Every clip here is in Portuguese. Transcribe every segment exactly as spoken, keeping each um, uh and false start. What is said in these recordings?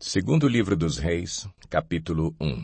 Segundo livro dos Reis, capítulo um.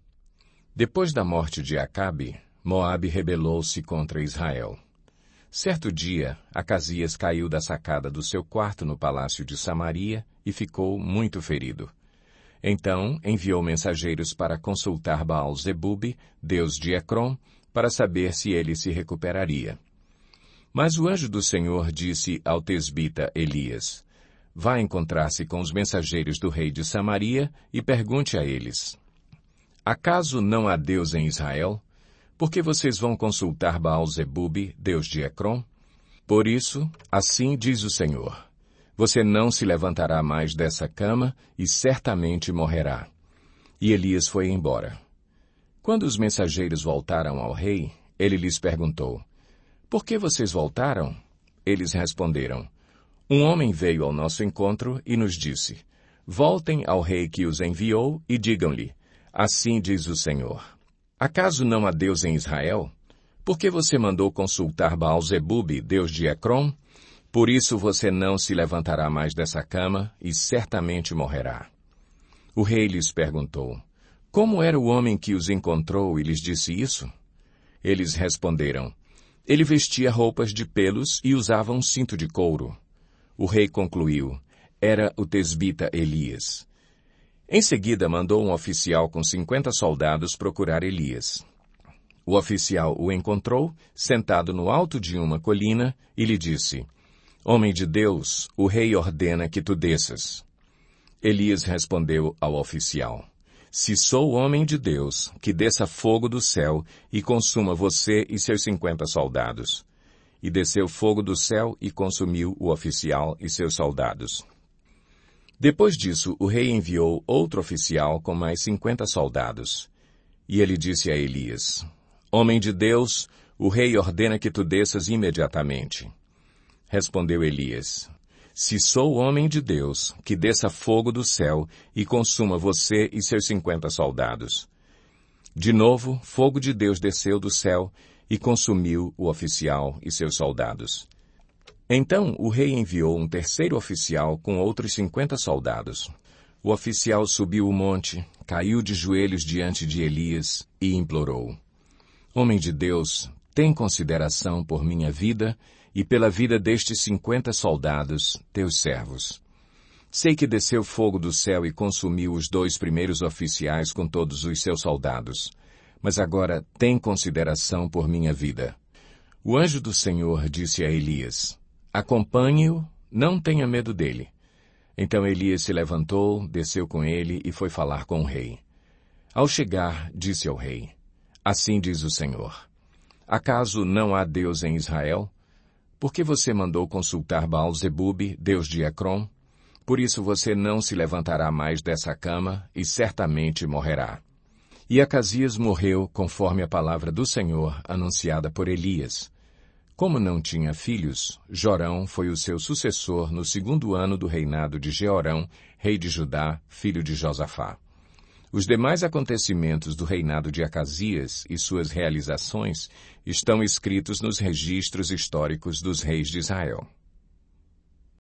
Depois da morte de Acabe, Moabe rebelou-se contra Israel. Certo dia, Acasias caiu da sacada do seu quarto no palácio de Samaria e ficou muito ferido. Então enviou mensageiros para consultar Baal-Zebube, deus de Ecrom, para saber se ele se recuperaria. Mas o anjo do Senhor disse ao tesbita Elias: vá encontrar-se com os mensageiros do rei de Samaria e pergunte a eles: acaso não há Deus em Israel? Por que vocês vão consultar Baal-Zebube, deus de Ecrom? Por isso, assim diz o Senhor: você não se levantará mais dessa cama e certamente morrerá. E Elias foi embora. Quando os mensageiros voltaram ao rei, ele lhes perguntou: por que vocês voltaram? Eles responderam: um homem veio ao nosso encontro e nos disse: voltem ao rei que os enviou e digam-lhe: assim diz o Senhor: acaso não há Deus em Israel? Por que você mandou consultar Baal-Zebube, deus de Ecrom? Por isso você não se levantará mais dessa cama e certamente morrerá. O rei lhes perguntou: como era o homem que os encontrou e lhes disse isso? Eles responderam: ele vestia roupas de pelos e usava um cinto de couro. O rei concluiu: era o tesbita Elias. Em seguida mandou um oficial com cinquenta soldados procurar Elias. O oficial o encontrou, sentado no alto de uma colina, e lhe disse: homem de Deus, o rei ordena que tu desças. Elias respondeu ao oficial: se sou homem de Deus, que desça fogo do céu e consuma você e seus cinquenta soldados. E desceu fogo do céu e consumiu o oficial e seus soldados. Depois disso, o rei enviou outro oficial com mais cinquenta soldados. E ele disse a Elias: homem de Deus, o rei ordena que tu desças imediatamente. Respondeu Elias: se sou homem de Deus, que desça fogo do céu e consuma você e seus cinquenta soldados. De novo, fogo de Deus desceu do céu e consumiu o oficial e seus soldados. Então o rei enviou um terceiro oficial com outros cinquenta soldados. O oficial subiu o monte, caiu de joelhos diante de Elias e implorou: homem de Deus, tem consideração por minha vida e pela vida destes cinquenta soldados, teus servos. Sei que desceu fogo do céu e consumiu os dois primeiros oficiais com todos os seus soldados. Mas agora tem consideração por minha vida. O anjo do Senhor disse a Elias: acompanhe-o, não tenha medo dele. Então Elias se levantou, desceu com ele e foi falar com o rei. Ao chegar, disse ao rei: assim diz o Senhor: acaso não há Deus em Israel? Por que você mandou consultar Baal-Zebube, deus de Ecrom? Por isso você não se levantará mais dessa cama e certamente morrerá. E Acasias morreu conforme a palavra do Senhor anunciada por Elias. Como não tinha filhos, Jorão foi o seu sucessor no segundo ano do reinado de Jeorão, rei de Judá, filho de Josafá. Os demais acontecimentos do reinado de Acasias e suas realizações estão escritos nos registros históricos dos reis de Israel.